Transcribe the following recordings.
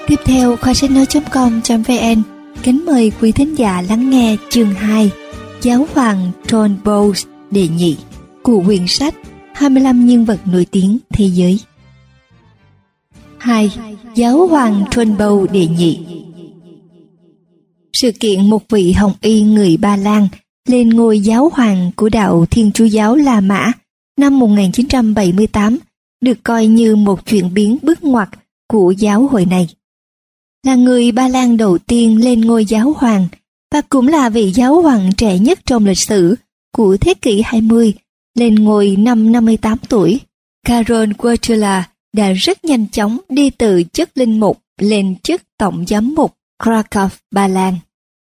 Tiếp theo, Kho Sách Nói.com.vn kính mời quý thính giả lắng nghe chương 2 Giáo hoàng Turnbull đệ nhị của quyển sách 25 nhân vật nổi tiếng thế giới. 2. Giáo hoàng Turnbull đệ nhị. Sự kiện một vị hồng y người Ba Lan lên ngôi giáo hoàng của đạo Thiên Chúa giáo La Mã năm 1978 được coi như một chuyển biến bước ngoặt của giáo hội này. Là người Ba Lan đầu tiên lên ngôi giáo hoàng và cũng là vị giáo hoàng trẻ nhất trong lịch sử của thế kỷ 20, lên ngôi năm 58 tuổi. Karol Wojtyła đã rất nhanh chóng đi từ chức linh mục lên chức tổng giám mục Kraków, Ba Lan.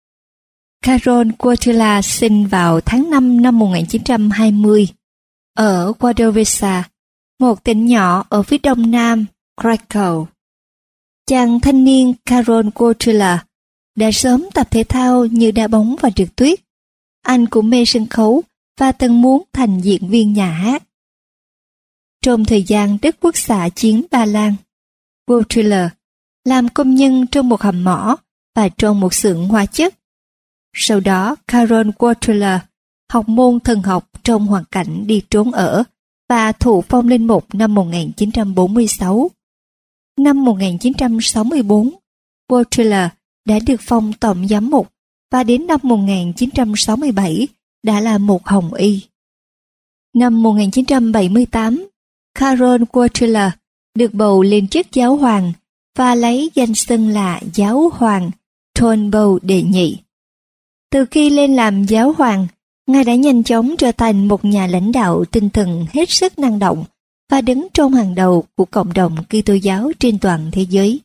Karol Wojtyła sinh vào tháng 5 năm 1920 ở Wadowice, một tỉnh nhỏ ở phía đông nam Krakow. Chàng thanh niên Karol Wojtyła đã sớm tập thể thao như đá bóng và trượt tuyết. Anh cũng mê sân khấu và từng muốn thành diễn viên nhà hát. Trong thời gian đất quốc xạ chiến Ba Lan, Wojtyła làm công nhân trong một hầm mỏ và trong một xưởng hóa chất. Sau đó, Karol Wojtyła học môn thần học trong hoàn cảnh đi trốn ở và thụ phong linh mục năm 1946. Năm 1964, Wojtyła đã được phong tổng giám mục và đến năm 1967 đã là một hồng y. Năm 1978, Karol Wojtyła được bầu lên chức giáo hoàng và lấy danh xưng là giáo hoàng Turnbull đệ nhị. Từ khi lên làm giáo hoàng, Ngài đã nhanh chóng trở thành một nhà lãnh đạo tinh thần hết sức năng động và đứng trong hàng đầu của cộng đồng Kitô giáo trên toàn thế giới.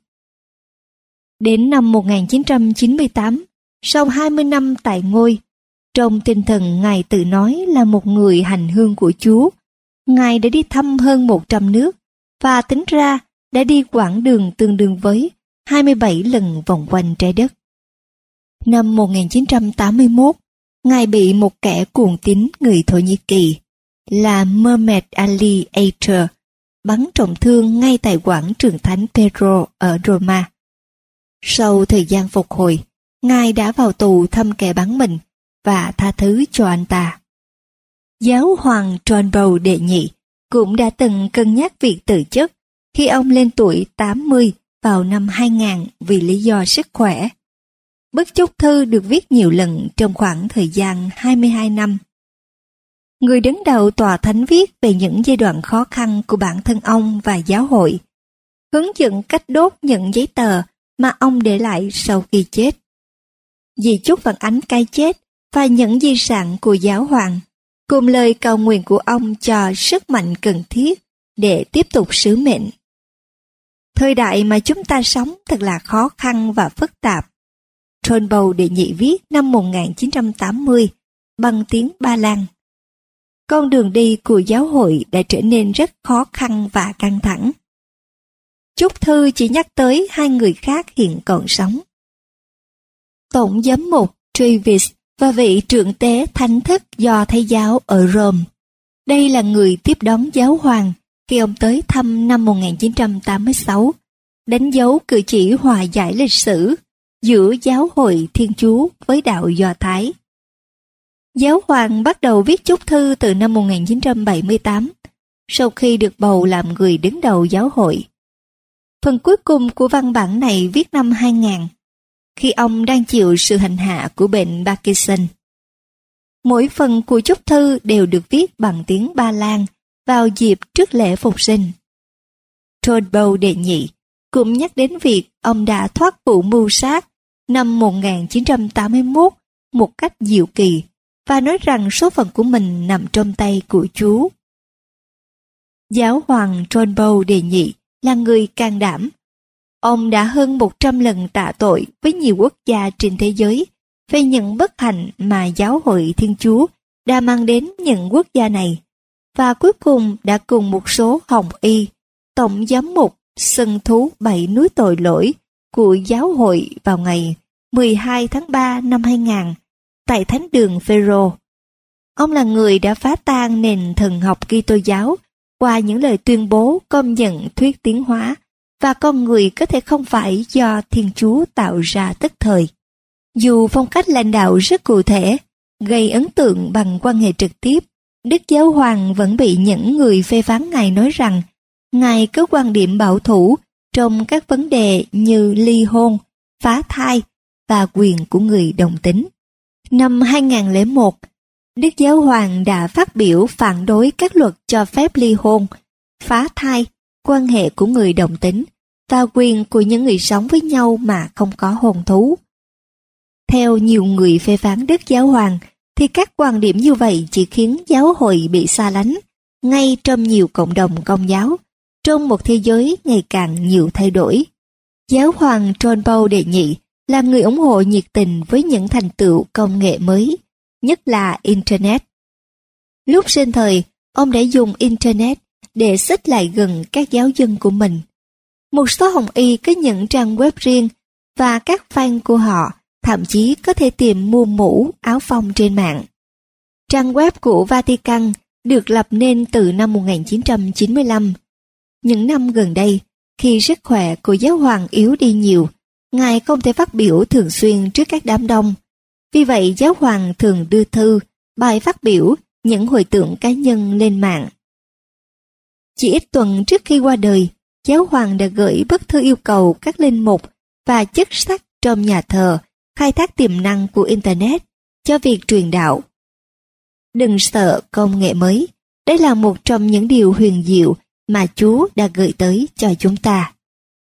Đến năm 1998, sau 20 năm tại ngôi, trong tinh thần Ngài tự nói là một người hành hương của Chúa, Ngài đã đi thăm hơn 100 nước và tính ra đã đi quãng đường tương đương với 27 lần vòng quanh trái đất. Năm 1981, Ngài bị một kẻ cuồng tín người Thổ Nhĩ Kỳ là Mehmet Ali Ayter bắn trọng thương ngay tại quảng trường Thánh Pedro ở Roma. Sau thời gian phục hồi, Ngài đã vào tù thăm kẻ bắn mình và tha thứ cho anh ta. Giáo hoàng Turnbull đệ nhị cũng đã từng cân nhắc việc từ chức khi ông lên tuổi 80 vào năm 2000 vì lý do sức khỏe. Bức chúc thư được viết nhiều lần trong khoảng thời gian 22 năm. Người đứng đầu tòa thánh viết về những giai đoạn khó khăn của bản thân ông và giáo hội, hướng dẫn cách đốt những giấy tờ mà ông để lại sau khi chết. Di chúc phản ánh cái chết và những di sản của giáo hoàng, cùng lời cầu nguyện của ông cho sức mạnh cần thiết để tiếp tục sứ mệnh. Thời đại mà chúng ta sống thật là khó khăn và phức tạp. Turnbull đệ nhị viết năm 1980 bằng tiếng Ba Lan. Con đường đi của giáo hội đã trở nên rất khó khăn và căng thẳng. Chúc thư chỉ nhắc tới hai người khác hiện còn sống. Tổng giám mục Travis và vị trưởng tế thánh thức do Thái giáo ở Rome. Đây là người tiếp đón giáo hoàng khi ông tới thăm năm 1986, đánh dấu cử chỉ hòa giải lịch sử giữa giáo hội Thiên Chúa với đạo Do Thái. Giáo hoàng bắt đầu viết chúc thư từ năm 1978, sau khi được bầu làm người đứng đầu giáo hội. Phần cuối cùng của văn bản này viết năm 2000, khi ông đang chịu sự hành hạ của bệnh Parkinson. Mỗi phần của chúc thư đều được viết bằng tiếng Ba Lan vào dịp trước lễ phục sinh. Turnbull đệ nhị cũng nhắc đến việc ông đã thoát vụ mưu sát năm 1981 một cách diệu kỳ và nói rằng số phận của mình nằm trong tay của Chúa. Giáo hoàng Turnbull đệ nhị là người can đảm. Ông đã hơn 100 lần tạ tội với nhiều quốc gia trên thế giới về những bất hạnh mà giáo hội Thiên Chúa đã mang đến những quốc gia này, và cuối cùng đã cùng một số hồng y, tổng giám mục sân thú 7 núi tội lỗi của giáo hội vào ngày 12 tháng 3 năm 2000 tại Thánh đường Phêrô. Ông là người đã phá tan nền thần học Kitô giáo qua những lời tuyên bố công nhận thuyết tiến hóa và con người có thể không phải do Thiên Chúa tạo ra tức thời. Dù phong cách lãnh đạo rất cụ thể, gây ấn tượng bằng quan hệ trực tiếp, Đức Giáo Hoàng vẫn bị những người phê phán Ngài nói rằng Ngài có quan điểm bảo thủ trong các vấn đề như ly hôn, phá thai và quyền của người đồng tính. Năm 2001, Đức Giáo Hoàng đã phát biểu phản đối các luật cho phép ly hôn, phá thai, quan hệ của người đồng tính và quyền của những người sống với nhau mà không có hôn thú. Theo nhiều người phê phán Đức Giáo Hoàng, thì các quan điểm như vậy chỉ khiến giáo hội bị xa lánh, ngay trong nhiều cộng đồng Công giáo, trong một thế giới ngày càng nhiều thay đổi. Giáo hoàng John Paul đệ nhị là người ủng hộ nhiệt tình với những thành tựu công nghệ mới, nhất là Internet. Lúc sinh thời, ông đã dùng Internet để xích lại gần các giáo dân của mình. Một số hồng y có những trang web riêng và các fan của họ thậm chí có thể tìm mua mũ, áo phông trên mạng. Trang web của Vatican được lập nên từ năm 1995. Những năm gần đây, khi sức khỏe của giáo hoàng yếu đi nhiều, Ngài không thể phát biểu thường xuyên trước các đám đông. Vì vậy, giáo hoàng thường đưa thư, bài phát biểu, những hồi tưởng cá nhân lên mạng. Chỉ ít tuần trước khi qua đời, giáo hoàng đã gửi bức thư yêu cầu các linh mục và chức sắc trong nhà thờ khai thác tiềm năng của Internet cho việc truyền đạo. Đừng sợ công nghệ mới, đây là một trong những điều huyền diệu mà Chúa đã gửi tới cho chúng ta.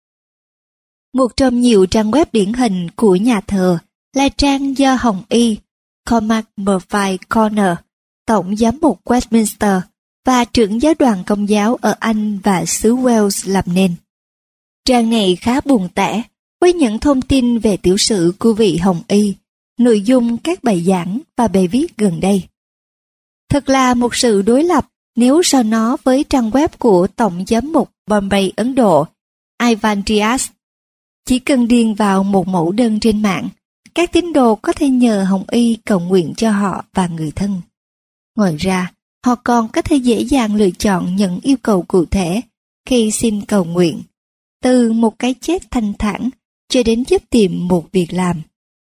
Một trong nhiều trang web điển hình của nhà thờ là trang do Hồng Y Cormac Murphy Corner, tổng giám mục Westminster và trưởng giáo đoàn Công giáo ở Anh và xứ Wales lập nên. Trang này khá buồn tẻ với những thông tin về tiểu sử của vị Hồng Y, nội dung các bài giảng và bài viết gần đây. Thật là một sự đối lập nếu so nó với trang web của Tổng giám mục Bombay Ấn Độ, Ivan Diaz. Chỉ cần điền vào một mẫu đơn trên mạng, các tín đồ có thể nhờ Hồng Y cầu nguyện cho họ và người thân. Ngoài ra, họ còn có thể dễ dàng lựa chọn những yêu cầu cụ thể khi xin cầu nguyện, từ một cái chết thanh thản cho đến giúp tìm một việc làm.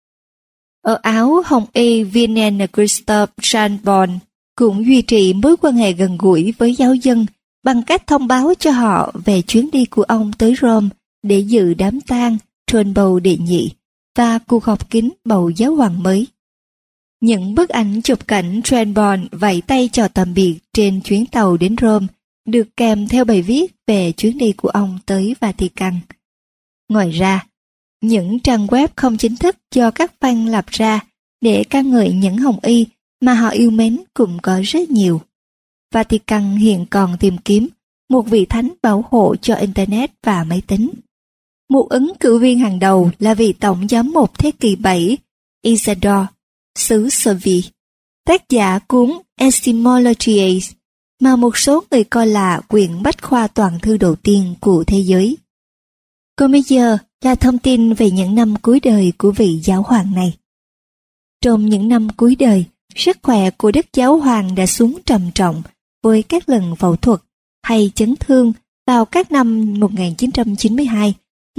Ở Áo, Hồng Y Vinnen Christophe Sanborn cũng duy trì mối quan hệ gần gũi với giáo dân bằng cách thông báo cho họ về chuyến đi của ông tới Rome để dự đám tang John Paul đệ nhị và cuộc họp kín bầu giáo hoàng mới. Những bức ảnh chụp cảnh Sanborn vẫy tay chào tạm biệt trên chuyến tàu đến Rome được kèm theo bài viết về chuyến đi của ông tới Vatican. Ngoài ra, những trang web không chính thức do các fan lập ra để ca ngợi những Hồng Y mà họ yêu mến cũng có rất nhiều. Vatican hiện còn tìm kiếm một vị thánh bảo hộ cho Internet và máy tính. Một ứng cử viên hàng đầu là vị tổng giám mục thế kỷ 7, Isidore, xứ Seville, tác giả cuốn Etymologies, mà một số người coi là quyển bách khoa toàn thư đầu tiên của thế giới. Còn bây giờ là thông tin về những năm cuối đời của vị giáo hoàng này. Trong những năm cuối đời, sức khỏe của Đức Giáo hoàng đã xuống trầm trọng với các lần phẫu thuật hay chấn thương vào các năm 1992,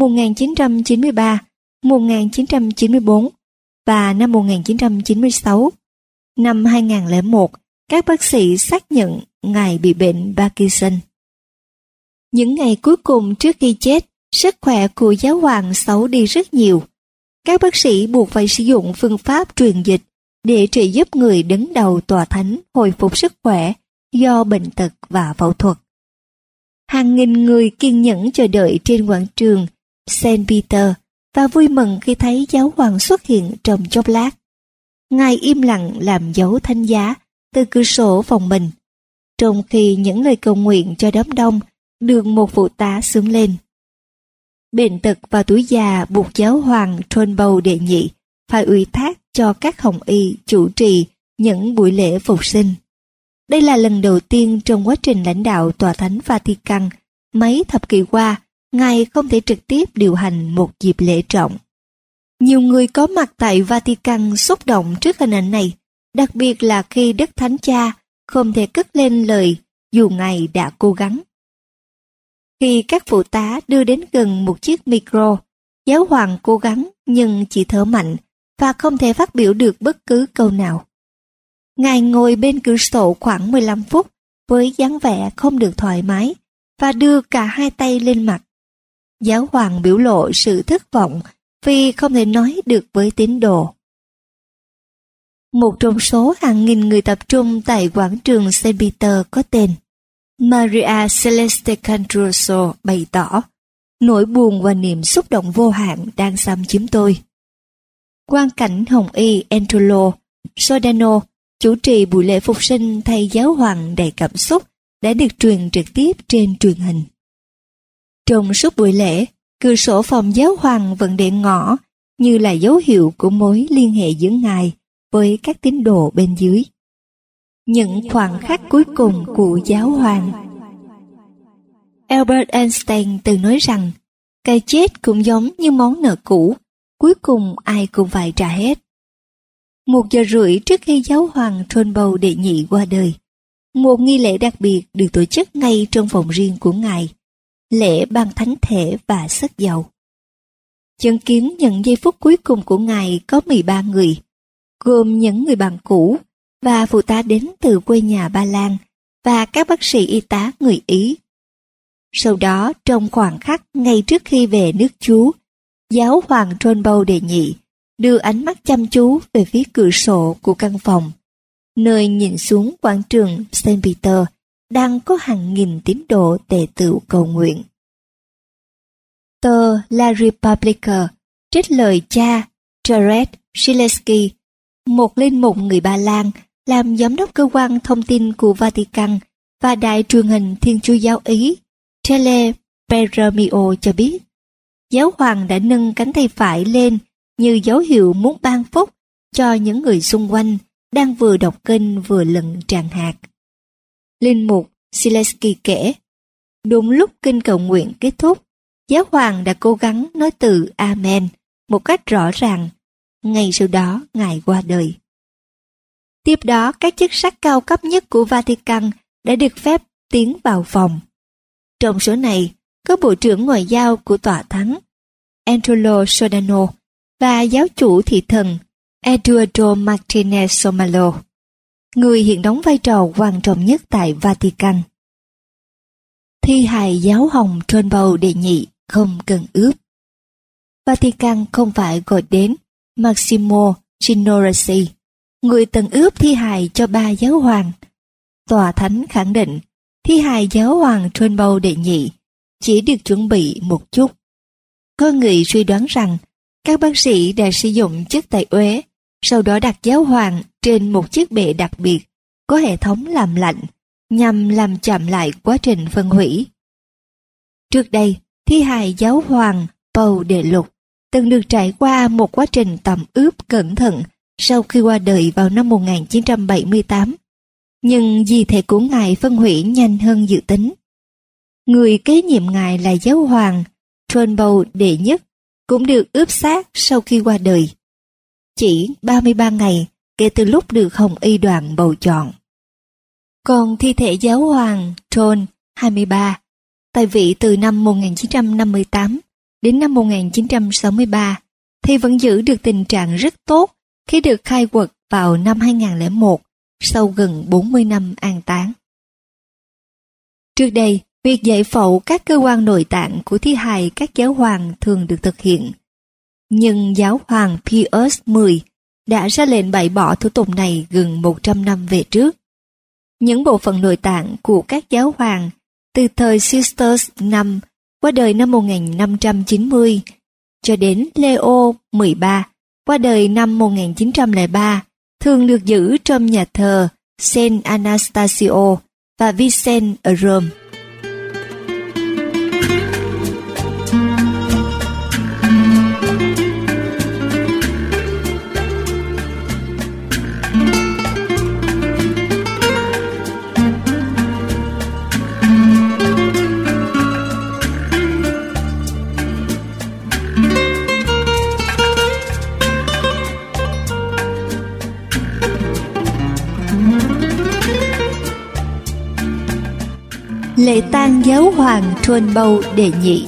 1993, 1994 và năm 1996. Năm 2001, các bác sĩ xác nhận Ngài bị bệnh Parkinson. Những ngày cuối cùng trước khi chết, sức khỏe của giáo hoàng xấu đi rất nhiều. Các bác sĩ buộc phải sử dụng phương pháp truyền dịch để trợ giúp người đứng đầu tòa thánh hồi phục sức khỏe do bệnh tật và phẫu thuật. Hàng nghìn người kiên nhẫn chờ đợi trên quảng trường Saint Peter và vui mừng khi thấy giáo hoàng xuất hiện trong chốc lát. Ngài im lặng làm dấu thánh giá từ cửa sổ phòng mình, trong khi những lời cầu nguyện cho đám đông được một phụ tá xướng lên. Bệnh tật và tuổi già buộc giáo hoàng John Paul đệ nhị phải ủy thác cho các Hồng Y chủ trì những buổi lễ phục sinh. Đây là lần đầu tiên trong quá trình lãnh đạo tòa thánh Vatican mấy thập kỷ qua, Ngài không thể trực tiếp điều hành một dịp lễ trọng. Nhiều người có mặt tại Vatican xúc động trước hình ảnh này, đặc biệt là khi Đức Thánh Cha không thể cất lên lời dù Ngài đã cố gắng. Khi các phụ tá đưa đến gần một chiếc micro, giáo hoàng cố gắng nhưng chỉ thở mạnh và không thể phát biểu được bất cứ câu nào. Ngài ngồi bên cửa sổ khoảng 15 phút với dáng vẻ không được thoải mái và đưa cả hai tay lên mặt. Giáo hoàng biểu lộ sự thất vọng vì không thể nói được với tín đồ. Một trong số hàng nghìn người tập trung tại quảng trường Saint Peter có tên Maria Celeste Candroso bày tỏ, nỗi buồn và niềm xúc động vô hạn đang xâm chiếm tôi. Quan cảnh Hồng Y Angelo Sodano chủ trì buổi lễ phục sinh thay giáo hoàng đầy cảm xúc đã được truyền trực tiếp trên truyền hình. Trong suốt buổi lễ, cửa sổ phòng giáo hoàng vẫn để ngỏ như là dấu hiệu của mối liên hệ giữa ngài với các tín đồ bên dưới. Những khoảnh khắc cuối cùng của giáo hoàng. Albert Einstein từng nói rằng, cái chết cũng giống như món nợ cũ, cuối cùng ai cũng phải trả hết. 1:30 trước khi giáo hoàng John Paul đệ nhị qua đời, một nghi lễ đặc biệt được tổ chức ngay trong phòng riêng của ngài, lễ ban thánh thể và sất dầu. Chứng kiến những giây phút cuối cùng của ngài có 13 người, gồm những người bạn cũ và phụ tá đến từ quê nhà Ba Lan và các bác sĩ y tá người Ý. Sau đó, trong khoảnh khắc ngay trước khi về nước Chúa, giáo hoàng John Paul đệ nhị đưa ánh mắt chăm chú về phía cửa sổ của căn phòng, nơi nhìn xuống quảng trường Saint Peter đang có hàng nghìn tín đồ tề tựu cầu nguyện. Tờ La Repubblica trích lời cha Jared Shilesky, một linh mục người Ba Lan, làm giám đốc cơ quan thông tin của Vatican và đài truyền hình Thiên Chúa giáo Ý Tele Peramio cho biết, giáo hoàng đã nâng cánh tay phải lên như dấu hiệu muốn ban phúc cho những người xung quanh đang vừa đọc kinh vừa lận tràng hạt. Linh mục Shilesky kể, đúng lúc kinh cầu nguyện kết thúc, giáo hoàng đã cố gắng nói từ Amen một cách rõ ràng. Ngay sau đó, ngài qua đời. Tiếp đó, các chức sắc cao cấp nhất của Vatican đã được phép tiến vào phòng. Trong số này, có Bộ trưởng Ngoại giao của Tòa Thánh Angelo Sodano và giáo chủ thị thần Eduardo Martinez Somalo, người hiện đóng vai trò quan trọng nhất tại Vatican. Thi hài giáo hồng John Paul đệ nhị không cần ướp. Vatican không phải gọi đến Massimo Signoressi, người từng ướp thi hài cho 3 giáo hoàng. Tòa Thánh khẳng định thi hài giáo hoàng John Paul đệ nhị chỉ được chuẩn bị một chút. Có người suy đoán rằng các bác sĩ đã sử dụng chất tẩy uế, sau đó đặt giáo hoàng trên một chiếc bệ đặc biệt có hệ thống làm lạnh nhằm làm chậm lại quá trình phân hủy. Trước đây, thi hài giáo hoàng Paul đệ lục từng được trải qua một quá trình tẩm ướp cẩn thận sau khi qua đời vào năm 1978, nhưng di thể của ngài phân hủy nhanh hơn dự tính. Người kế nhiệm ngài là giáo hoàng John Paul đệ nhất cũng được ướp xác sau khi qua đời, chỉ 33 ngày kể từ lúc được Hồng Y đoàn bầu chọn. Còn thi thể giáo hoàng John 23, tại vị từ năm 1958 đến năm 1963, thì vẫn giữ được tình trạng rất tốt khi được khai quật vào năm 2001, sau gần 40 năm an táng. Trước đây, việc giải phẫu các cơ quan nội tạng của thi hài các giáo hoàng thường được thực hiện. Nhưng giáo hoàng Pius X đã ra lệnh bãi bỏ thủ tục này gần 100 năm về trước. Những bộ phận nội tạng của các giáo hoàng từ thời Sixtus V qua đời năm 1590 cho đến Leo XIII qua đời năm 1903 thường được giữ trong nhà thờ Saint Anastasio và Vicente ở Rome. Lễ tang giáo hoàng Trunbow đệ nhị.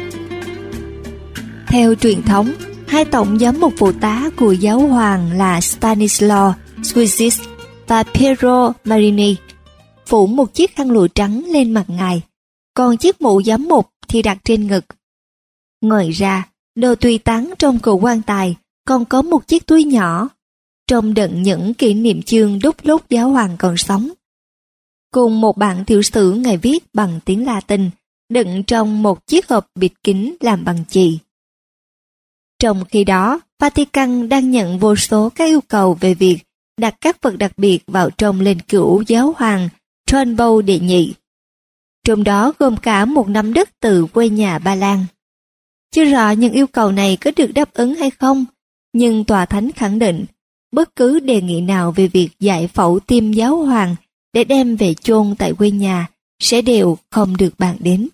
Theo truyền thống, hai tổng giám mục phụ tá của giáo hoàng là Stanislaw Squeezis và Piero Marini phủ một chiếc khăn lụa trắng lên mặt ngài, còn chiếc mũ giám mục thì đặt trên ngực. Ngoài ra, đồ tùy táng trong cỗ quan tài còn có một chiếc túi nhỏ, trong đựng những kỷ niệm chương đúc lúc giáo hoàng còn sống, cùng một bản tiểu sử ngài viết bằng tiếng Latin, đựng trong một chiếc hộp bịt kín làm bằng chì. Trong khi đó, Vatican đang nhận vô số các yêu cầu về việc đặt các vật đặc biệt vào trong linh cữu giáo hoàng Trunbow đệ nhị, trong đó gồm cả một nắm đất từ quê nhà Ba Lan. Chưa rõ những yêu cầu này có được đáp ứng hay không, nhưng tòa thánh khẳng định bất cứ đề nghị nào về việc giải phẫu tim giáo hoàng để đem về chôn tại quê nhà sẽ đều không được bàn đến.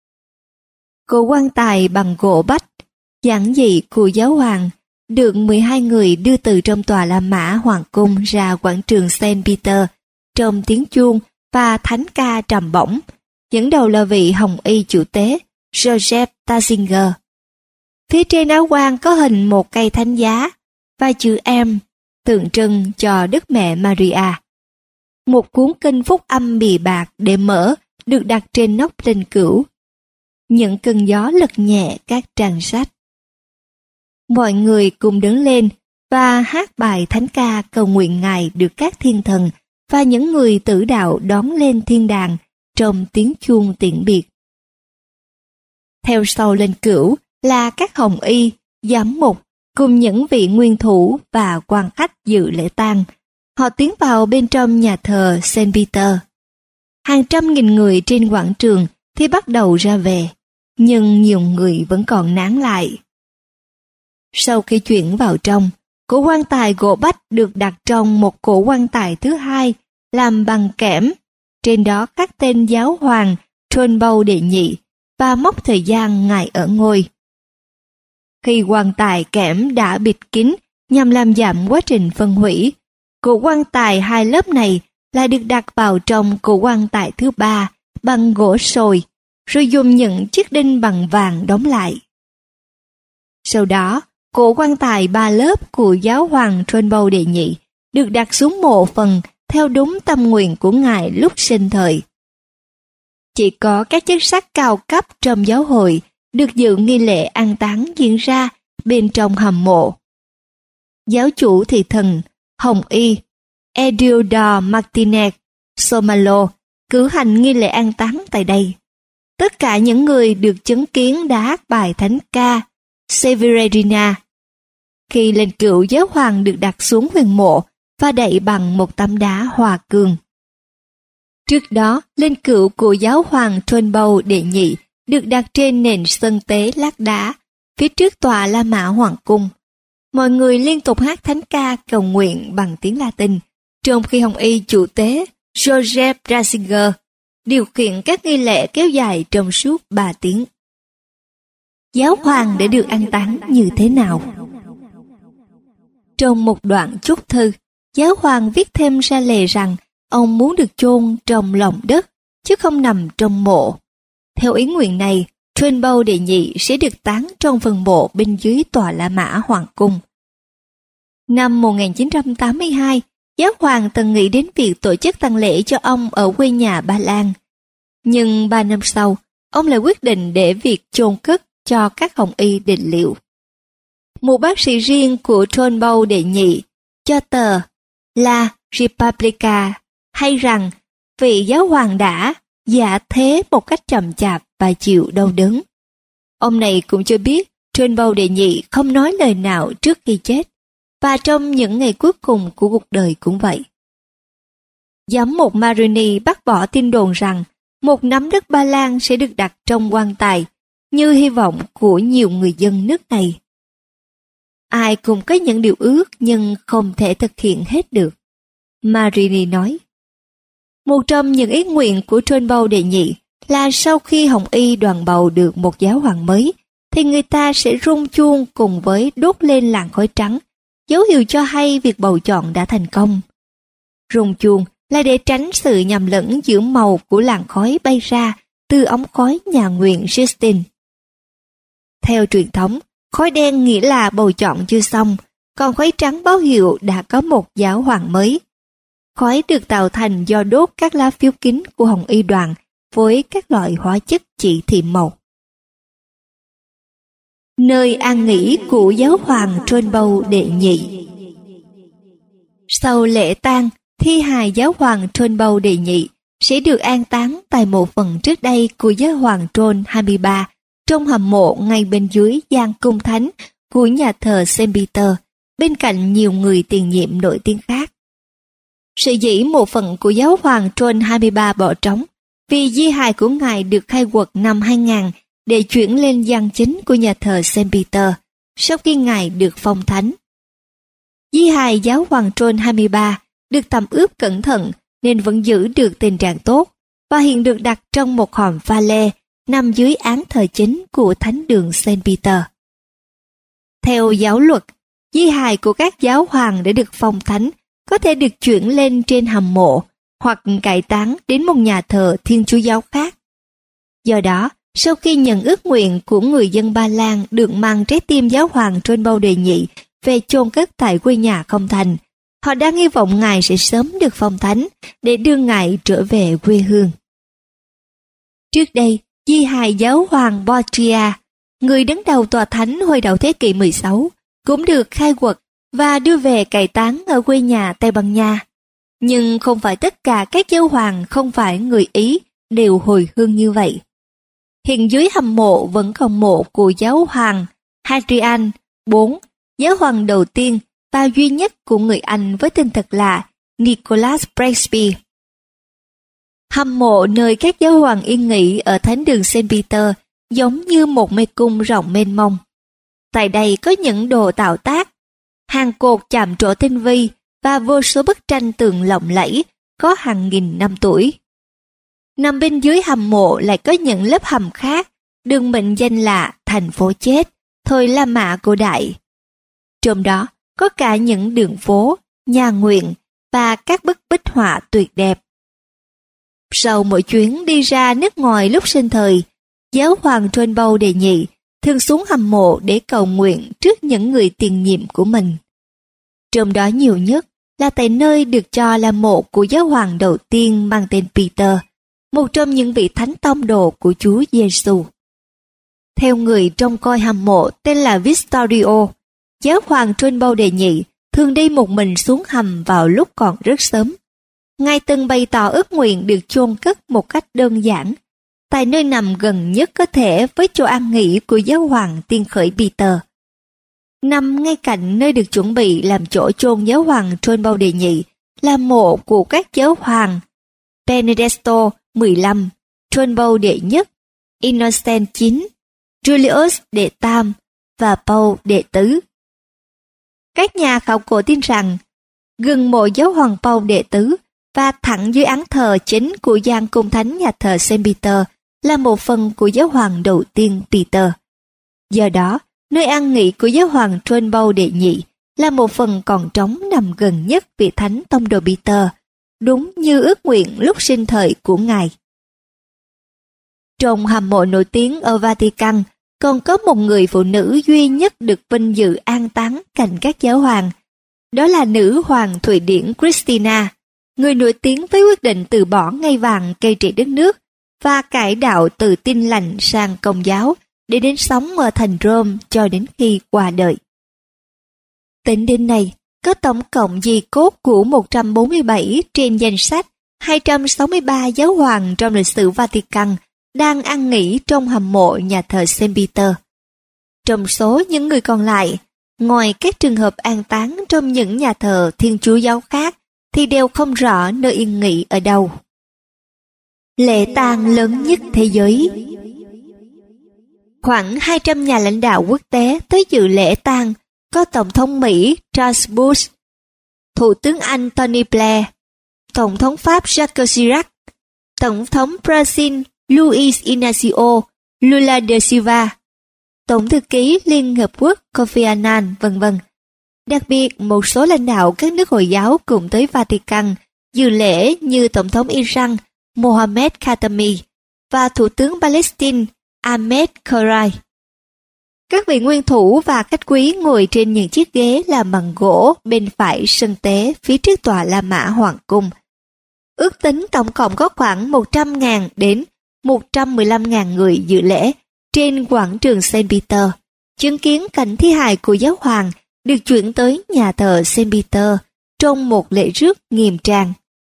Cỗ quan tài bằng gỗ bách giản dị của giáo hoàng được 12 người đưa từ trong tòa La Mã Hoàng cung ra quảng trường Saint Peter trong tiếng chuông và thánh ca trầm bổng, dẫn đầu là vị hồng y chủ tế Joseph Ratzinger. Phía trên áo quan có hình một cây thánh giá và chữ M tượng trưng cho Đức Mẹ Maria. Một cuốn kinh phúc âm bì bạc để mở được đặt trên nóc linh cữu. Những cơn gió lật nhẹ các trang sách. Mọi người cùng đứng lên và hát bài thánh ca cầu nguyện Ngài được các thiên thần và những người tử đạo đón lên thiên đàng trong tiếng chuông tiễn biệt. Theo sau linh cữu là các hồng y, giám mục cùng những vị nguyên thủ và quan khách dự lễ tang. Họ tiến vào bên trong nhà thờ Saint Peter. Hàng trăm nghìn người trên quảng trường thì bắt đầu ra về, nhưng nhiều người vẫn còn nán lại. Sau khi chuyển vào trong, cỗ quan tài gỗ bách được đặt trong một cỗ quan tài thứ hai làm bằng kẽm, trên đó khắc tên giáo hoàng Trunbow đệ nhị và mốc thời gian ngài ở ngôi. Khi quan tài kẽm đã bịt kín nhằm làm giảm quá trình phân hủy, cỗ quan tài hai lớp này lại được đặt vào trong cỗ quan tài thứ ba bằng gỗ sồi, rồi dùng những chiếc đinh bằng vàng đóng lại. Sau đó, cỗ quan tài ba lớp của giáo hoàng Trunbow đệ nhị được đặt xuống mộ phần theo đúng tâm nguyện của ngài lúc sinh thời. Chỉ có các chức sắc cao cấp trong giáo hội được dự nghi lễ an táng diễn ra bên trong hầm mộ. Giáo chủ thị thần Hồng Y Eduardo Martinez Somalo cử hành nghi lễ an táng tại đây. Tất cả những người được chứng kiến đã hát bài thánh ca Severina. Khi linh cữu giáo hoàng được đặt xuống huyền mộ và đậy bằng một tấm đá hòa cường. Trước đó, linh cữu của giáo hoàng Trunbow đệ nhị được đặt trên nền sân tế lát đá phía trước tòa La Mã Hoàng cung. Mọi người liên tục hát thánh ca cầu nguyện bằng tiếng Latin, trong khi hồng y chủ tế Joseph Ratzinger điều khiển các nghi lễ kéo dài trong suốt 3 tiếng. Giáo hoàng đã được an táng như thế nào? Trong một đoạn chúc thư, giáo hoàng viết thêm ra lề rằng ông muốn được chôn trong lòng đất, chứ không nằm trong mộ. Theo ý nguyện này, Trunbow đệ nhị sẽ được táng trong phần mộ bên dưới tòa La Mã Hoàng cung. Năm 1982, giáo hoàng từng nghĩ đến việc tổ chức tang lễ cho ông ở quê nhà Ba Lan. Nhưng 3 năm sau, ông lại quyết định để việc chôn cất cho các hồng y định liệu. Một bác sĩ riêng của Trunbow đệ nhị cho tờ La Repubblica hay rằng vị giáo hoàng đã dạ thế một cách chậm chạp và chịu đau đớn. Ông này cũng cho biết Trunbow đệ nhị không nói lời nào trước khi chết, và trong những ngày cuối cùng của cuộc đời cũng vậy. Giám mục Marini bác bỏ tin đồn rằng một nắm đất Ba Lan sẽ được đặt trong quan tài, như hy vọng của nhiều người dân nước này. Ai cũng có những điều ước nhưng không thể thực hiện hết được, Marini nói. Một trong những ý nguyện của Trunbow đệ nhị là sau khi Hồng Y đoàn bầu được một giáo hoàng mới, thì người ta sẽ rung chuông cùng với đốt lên làn khói trắng, dấu hiệu cho hay việc bầu chọn đã thành công. Rung chuông là để tránh sự nhầm lẫn giữa màu của làn khói bay ra từ ống khói nhà nguyện Sistine. Theo truyền thống, khói đen nghĩa là bầu chọn chưa xong, còn khói trắng báo hiệu đã có một giáo hoàng mới. Khói được tạo thành do đốt các lá phiếu kín của Hồng Y đoàn với các loại hóa chất chỉ thị màu. Nơi an nghỉ của giáo hoàng Trunbow đệ nhị. Sau lễ tang, thi hài giáo hoàng Trunbow đệ nhị sẽ được an táng tại mộ phần trước đây của giáo hoàng John 23 trong hầm mộ ngay bên dưới gian cung thánh của nhà thờ Saint Peter, bên cạnh nhiều người tiền nhiệm nổi tiếng khác. Sở dĩ mộ phần của giáo hoàng John 23 bỏ trống vì di hài của ngài được khai quật năm 2000 để chuyển lên gian chính của nhà thờ Saint Peter sau khi ngài được phong thánh. Di hài giáo hoàng John 23 được tẩm ướp cẩn thận nên vẫn giữ được tình trạng tốt và hiện được đặt trong một hòm pha lê nằm dưới án thờ chính của thánh đường Saint Peter. Theo giáo luật, di hài của các giáo hoàng đã được phong thánh có thể được chuyển lên trên hầm mộ hoặc cải táng đến một nhà thờ Thiên Chúa giáo khác. Do đó, sau khi nhận ước nguyện của người dân Ba Lan được mang trái tim giáo hoàng Trunbow đệ nhị về chôn cất tại quê nhà không thành, họ đang hy vọng ngài sẽ sớm được phong thánh để đưa ngài trở về quê hương. Trước đây, di hài giáo hoàng Borgia, người đứng đầu tòa thánh hồi đầu thế kỷ 16, cũng được khai quật và đưa về cải táng ở quê nhà Tây Ban Nha. Nhưng không phải tất cả các giáo hoàng không phải người Ý đều hồi hương như vậy. Hiện dưới hầm mộ vẫn còn mộ của giáo hoàng Hadrian IV, giáo hoàng đầu tiên và duy nhất của người Anh với tên thật là Nicholas Braceby. Hầm mộ nơi các giáo hoàng yên nghỉ ở thánh đường Saint Peter giống như một mê cung rộng mênh mông. Tại đây có những đồ tạo tác, hàng cột chạm trổ tinh vi và vô số bức tranh tường lộng lẫy có hàng nghìn năm tuổi. Nằm bên dưới hầm mộ lại có những lớp hầm khác được mệnh danh là thành phố chết, thời La Mã cổ đại. Trong đó có cả những đường phố, nhà nguyện và các bức bích họa tuyệt đẹp. Sau mỗi chuyến đi ra nước ngoài lúc sinh thời, giáo hoàng Trunbow đệ nhị thường xuống hầm mộ để cầu nguyện trước những người tiền nhiệm của mình. Trong đó nhiều nhất là tại nơi được cho là mộ của giáo hoàng đầu tiên mang tên Peter, một trong những vị thánh tông đồ của Chúa Giêsu. Theo người trông coi hầm mộ tên là Vistorio, giáo hoàng Trunbow đệ nhị thường đi một mình xuống hầm vào lúc còn rất sớm. Ngài từng bày tỏ ước nguyện được chôn cất một cách đơn giản, tại nơi nằm gần nhất có thể với chỗ an nghỉ của giáo hoàng tiên khởi Peter. Nằm ngay cạnh nơi được chuẩn bị làm chỗ chôn giáo hoàng Trunbow đệ nhị là mộ của các giáo hoàng Benedetto 15, Trunbow đệ nhất, Innocent 9, Julius đệ tam và Paul đệ tứ. Các nhà khảo cổ tin rằng gần mộ giáo hoàng Paul đệ tứ và thẳng dưới án thờ chính của gian cung thánh nhà thờ Saint Peter là một phần của giáo hoàng đầu tiên Peter. Do đó, nơi an nghỉ của giáo hoàng Trunbow đệ nhị là một phần còn trống nằm gần nhất vị thánh tông đồ Peter, đúng như ước nguyện lúc sinh thời của ngài. Trong hầm mộ nổi tiếng ở Vatican, còn có một người phụ nữ duy nhất được vinh dự an táng cạnh các giáo hoàng. Đó là nữ hoàng Thụy Điển Christina, người nổi tiếng với quyết định từ bỏ ngai vàng cai trị đất nước và cải đạo từ Tin lành sang Công giáo để đến sống ở thành Rome cho đến khi qua đời. Tính đến nay, có tổng cộng di cốt của 147 trên danh sách 263 giáo hoàng trong lịch sử Vatican đang an nghỉ trong hầm mộ nhà thờ Saint Peter. Trong số những người còn lại, ngoài các trường hợp an táng trong những nhà thờ Thiên Chúa giáo khác, thì đều không rõ nơi yên nghỉ ở đâu. Lễ tang lớn nhất thế giới. Khoảng 200 nhà lãnh đạo quốc tế tới dự lễ tang, có Tổng thống Mỹ George Bush, Thủ tướng Anh Tony Blair, Tổng thống Pháp Jacques Chirac, Tổng thống Brazil Luiz Inácio Lula da Silva, Tổng thư ký Liên Hợp Quốc Kofi Annan, v.v. Đặc biệt, một số lãnh đạo các nước Hồi giáo cùng tới Vatican dự lễ như Tổng thống Iran Mohammad Khatami và Thủ tướng Palestine Ahmed Karai. Các vị nguyên thủ và khách quý ngồi trên những chiếc ghế làm bằng gỗ bên phải sân tế phía trước tòa La Mã Hoàng cung. Ước tính tổng cộng có khoảng 100.000 đến 115.000 người dự lễ trên quảng trường Saint Peter, chứng kiến cảnh thi hài của giáo hoàng được chuyển tới nhà thờ Saint Peter trong một lễ rước nghiêm trang.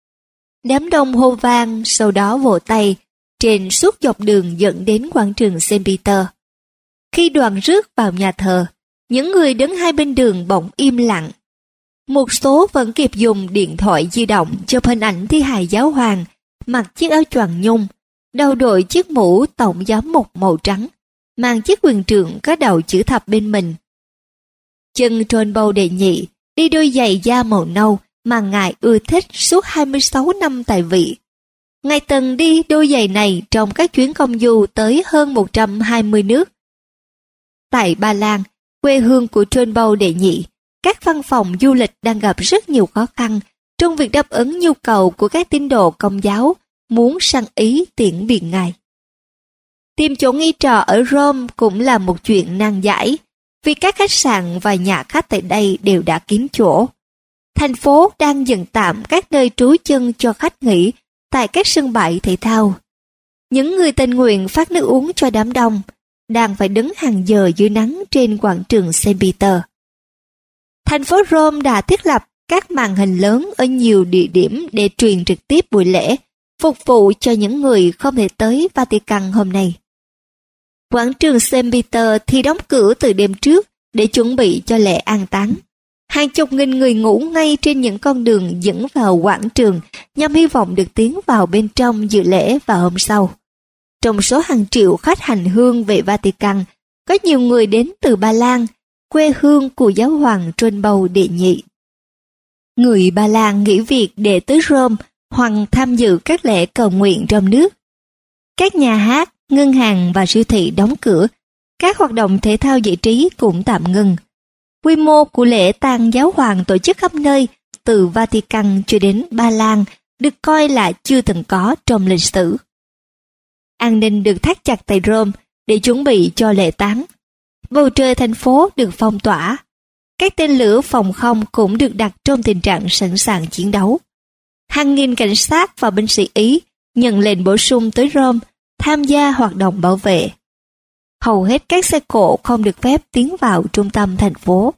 Đám đông hô vang, sau đó vỗ tay trên suốt dọc đường dẫn đến quảng trường Saint Peter. Khi đoàn rước vào nhà thờ, những người đứng hai bên đường bỗng im lặng. Một số vẫn kịp dùng điện thoại di động chụp hình ảnh thi hài giáo hoàng mặc chiếc áo choàng nhung, đầu đội chiếc mũ tổng giám mục màu trắng, mang chiếc quyền trượng có đầu chữ thập bên mình. Chân John Paul đệ nhị đi đôi giày da màu nâu mà ngài ưa thích suốt 26 năm tại vị. Ngài từng đi đôi giày này trong các chuyến công du tới hơn 120 nước. Tại Ba Lan, quê hương của John Paul đệ nhị, các văn phòng du lịch đang gặp rất nhiều khó khăn trong việc đáp ứng nhu cầu của các tín đồ Công giáo muốn sang Ý tiễn biệt ngài. Tìm chỗ nghỉ trọ ở Rome cũng là một chuyện nan giải, vì các khách sạn và nhà khách tại đây đều đã kín chỗ. Thành phố đang dừng tạm các nơi trú chân cho khách nghỉ tại các sân bãi thể thao. Những người tình nguyện phát nước uống cho đám đông đang phải đứng hàng giờ dưới nắng trên quảng trường Saint Peter. Thành phố Rome đã thiết lập các màn hình lớn ở nhiều địa điểm để truyền trực tiếp buổi lễ, phục vụ cho những người không thể tới Vatican hôm nay. Quảng trường Saint Peter thì đóng cửa từ đêm trước để chuẩn bị cho lễ an táng. Hàng chục nghìn người ngủ ngay trên những con đường dẫn vào quảng trường nhằm hy vọng được tiến vào bên trong dự lễ vào hôm sau. Trong số hàng triệu khách hành hương về Vatican, có nhiều người đến từ Ba Lan, quê hương của giáo hoàng John Paul đệ nhị. Người Ba Lan nghỉ việc để tới Rome hoặc tham dự các lễ cầu nguyện trong nước. Các nhà hát, ngân hàng và siêu thị đóng cửa, các hoạt động thể thao giải trí cũng tạm ngừng. Quy mô của lễ tang giáo hoàng tổ chức khắp nơi, từ Vatican cho đến Ba Lan, được coi là chưa từng có trong lịch sử. An ninh được thắt chặt tại Rome để chuẩn bị cho lễ táng. Bầu trời thành phố được phong tỏa. Các tên lửa phòng không cũng được đặt trong tình trạng sẵn sàng chiến đấu. Hàng nghìn cảnh sát và binh sĩ Ý nhận lệnh bổ sung tới Rome tham gia hoạt động bảo vệ. Hầu hết các xe cộ không được phép tiến vào trung tâm thành phố.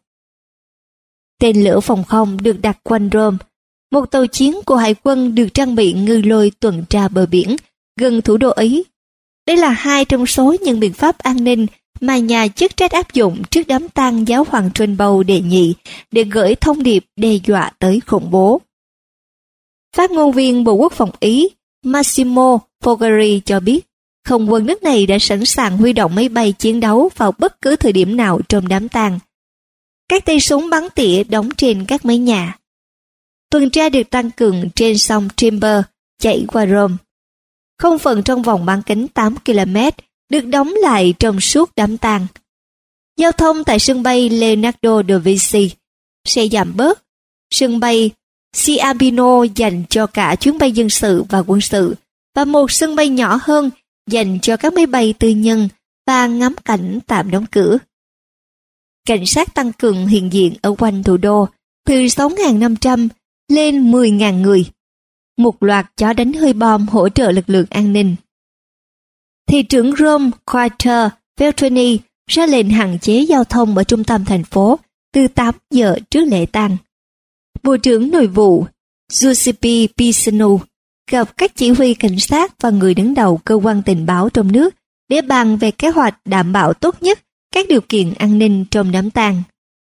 Tên lửa phòng không được đặt quanh Rome. Một tàu chiến của hải quân được trang bị ngư lôi tuần tra bờ biển gần thủ đô Ý. Đây là hai trong số những biện pháp an ninh mà nhà chức trách áp dụng trước đám tang giáo hoàng John Paul đệ nhị để gửi thông điệp đe dọa tới khủng bố. Phát ngôn viên Bộ Quốc phòng Ý Massimo Fogari cho biết, không quân nước này đã sẵn sàng huy động máy bay chiến đấu vào bất cứ thời điểm nào trong đám tang. Các tay súng bắn tỉa đóng trên các mái nhà. Tuần tra được tăng cường trên sông Tiber chảy qua Rome. Không phận trong vòng bán kính 8 km được đóng lại trong suốt đám tang. Giao thông tại sân bay Leonardo da Vinci sẽ giảm bớt. Sân bay Ciampino dành cho cả chuyến bay dân sự và quân sự, và một sân bay nhỏ hơn dành cho các máy bay tư nhân và ngắm cảnh tạm đóng cửa. Cảnh sát tăng cường hiện diện ở quanh thủ đô từ 6.500 lên 10.000 người. Một loạt chó đánh hơi bom hỗ trợ lực lượng an ninh. Thị trưởng Rome Quarter Veltroni ra lệnh hạn chế giao thông ở trung tâm thành phố từ 8 giờ trước lễ tang. Bộ trưởng Nội vụ Giuseppe Pisanu gặp các chỉ huy cảnh sát và người đứng đầu cơ quan tình báo trong nước để bàn về kế hoạch đảm bảo tốt nhất các điều kiện an ninh trong đám tang.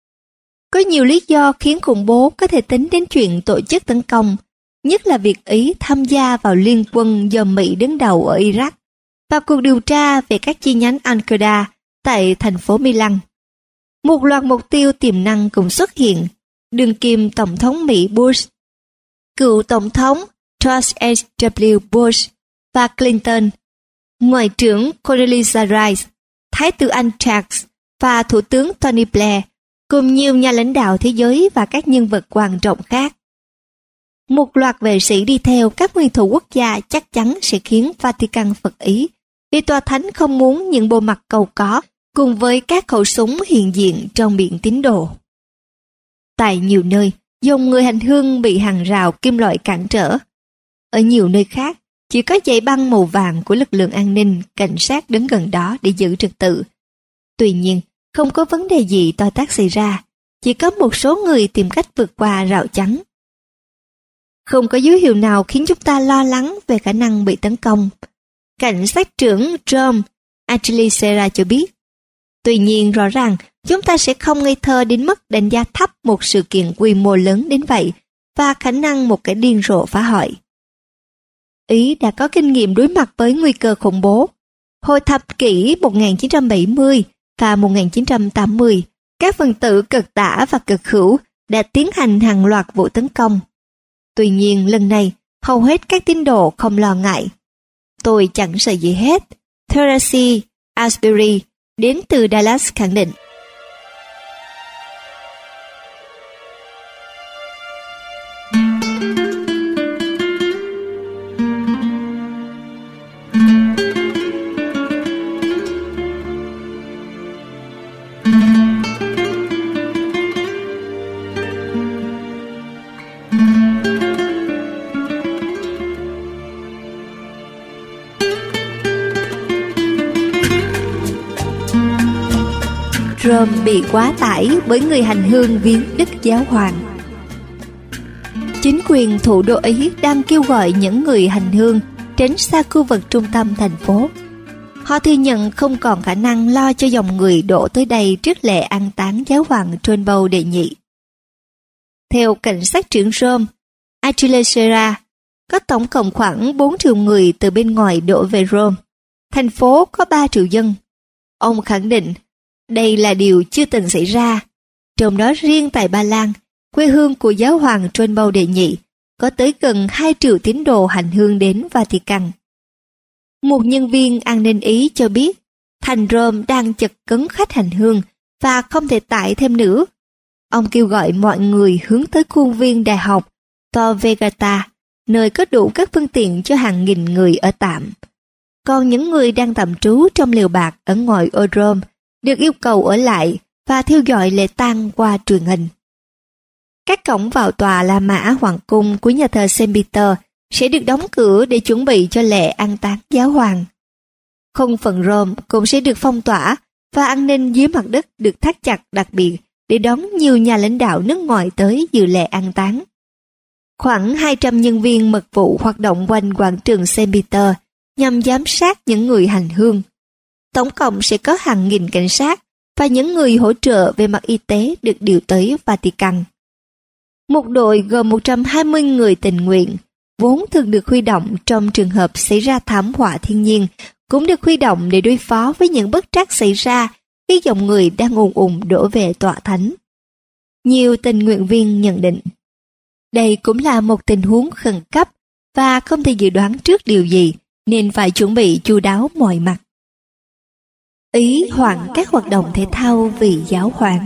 Có nhiều lý do khiến khủng bố có thể tính đến chuyện tổ chức tấn công, nhất là việc Ý tham gia vào liên quân do Mỹ đứng đầu ở Iraq và cuộc điều tra về các chi nhánh Al-Qaeda tại thành phố Milan. Một loạt mục tiêu tiềm năng cũng xuất hiện: đương kim Tổng thống Mỹ Bush, cựu Tổng thống George H.W. Bush và Clinton, Ngoại trưởng Condoleezza Rice, Thái tử Anh Charles và Thủ tướng Tony Blair, cùng nhiều nhà lãnh đạo thế giới và các nhân vật quan trọng khác. Một loạt vệ sĩ đi theo các nguyên thủ quốc gia chắc chắn sẽ khiến Vatican phật ý, vì tòa thánh không muốn những bộ mặt cầu có cùng với các khẩu súng hiện diện trong biển tín đồ. Tại nhiều nơi, dòng người hành hương bị hàng rào kim loại cản trở. Ở nhiều nơi khác, chỉ có dãy băng màu vàng của lực lượng an ninh, cảnh sát đứng gần đó để giữ trật tự. Tuy nhiên, không có vấn đề gì to tát xảy ra, chỉ có một số người tìm cách vượt qua rào chắn. Không có dấu hiệu nào khiến chúng ta lo lắng về khả năng bị tấn công. Cảnh sát trưởng Rome Artilesera cho biết. Tuy nhiên rõ ràng chúng ta sẽ không ngây thơ đến mức đánh giá thấp một sự kiện quy mô lớn đến vậy và khả năng một kẻ điên rồ phá hoại. Ý đã có kinh nghiệm đối mặt với nguy cơ khủng bố. Hồi thập kỷ 1970 và 1980, các phần tử cực tả và cực hữu đã tiến hành hàng loạt vụ tấn công. Tuy nhiên lần này, hầu hết các tín đồ không lo ngại. Tôi chẳng sợ gì hết, Therese Asbury đến từ Dallas khẳng định. Rome bị quá tải bởi người hành hương viếng Đức Giáo Hoàng. Chính quyền thủ đô Ý đang kêu gọi những người hành hương tránh xa khu vực trung tâm thành phố. Họ thừa nhận không còn khả năng lo cho dòng người đổ tới đây trước lễ an táng Giáo hoàng John Paul đệ nhị. Theo cảnh sát trưởng Rome Artilesera, có tổng cộng khoảng 4 triệu người từ bên ngoài đổ về Rome. Thành phố có 3 triệu dân. Ông khẳng định đây là điều chưa từng xảy ra. Trong đó riêng tại Ba Lan, quê hương của Giáo hoàng John Paul đệ nhị, có tới gần 2 triệu tín đồ hành hương đến Vatican. Một nhân viên an ninh Ý cho biết, thành Rome đang chật cứng khách hành hương và không thể tải thêm nữa. Ông kêu gọi mọi người hướng tới khuôn viên đại học Tor Vergata, nơi có đủ các phương tiện cho hàng nghìn người ở tạm. Còn những người đang tạm trú trong lều bạt ở ngoài ô Rome được yêu cầu ở lại và theo dõi lễ tang qua truyền hình. Các cổng vào tòa La Mã Hoàng cung của nhà thờ Saint Peter sẽ được đóng cửa để chuẩn bị cho lễ an táng Giáo hoàng. Không phận Rome cũng sẽ được phong tỏa và an ninh dưới mặt đất được thắt chặt đặc biệt để đón nhiều nhà lãnh đạo nước ngoài tới dự lễ an táng. Khoảng 200 nhân viên mật vụ hoạt động quanh quảng trường Saint Peter nhằm giám sát những người hành hương. Tổng cộng sẽ có hàng nghìn cảnh sát và những người hỗ trợ về mặt y tế được điều tới Vatican. Một đội gồm 120 người tình nguyện, vốn thường được huy động trong trường hợp xảy ra thảm họa thiên nhiên, cũng được huy động để đối phó với những bất trắc xảy ra khi dòng người đang ùn ùn đổ về tọa thánh. Nhiều tình nguyện viên nhận định, đây cũng là một tình huống khẩn cấp và không thể dự đoán trước điều gì, nên phải chuẩn bị chu đáo mọi mặt. Ý hoãn các hoạt động thể thao vì Giáo hoàng.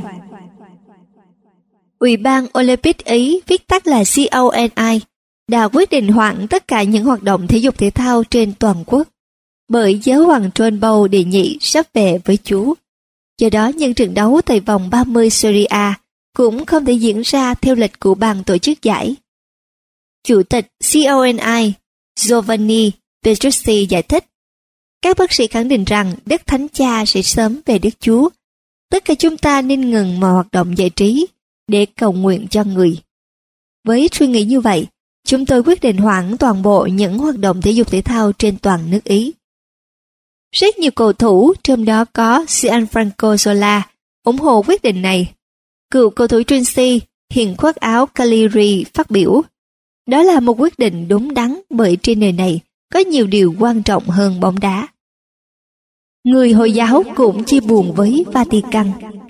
Ủy ban Olympic Ý, viết tắt là CONI, đã quyết định hoãn tất cả những hoạt động thể dục thể thao trên toàn quốc, bởi Giáo hoàng John Paul đệ nhị sắp về với Chúa. Do đó, những trận đấu tại vòng 30 Serie A cũng không thể diễn ra theo lịch của ban tổ chức giải. Chủ tịch CONI Giovanni Petrucci giải thích, các bác sĩ khẳng định rằng Đức Thánh Cha sẽ sớm về Đức Chúa. Tất cả chúng ta nên ngừng mọi hoạt động giải trí để cầu nguyện cho người. Với suy nghĩ như vậy, chúng tôi quyết định hoãn toàn bộ những hoạt động thể dục thể thao trên toàn nước Ý. Rất nhiều cầu thủ, trong đó có Gianfranco Zola, ủng hộ quyết định này. Cựu cầu thủ Chelsea hiện khoác áo Cagliari phát biểu, đó là một quyết định đúng đắn bởi trên đời này có nhiều điều quan trọng hơn bóng đá. Người Hồi giáo cũng chia buồn với Vatican.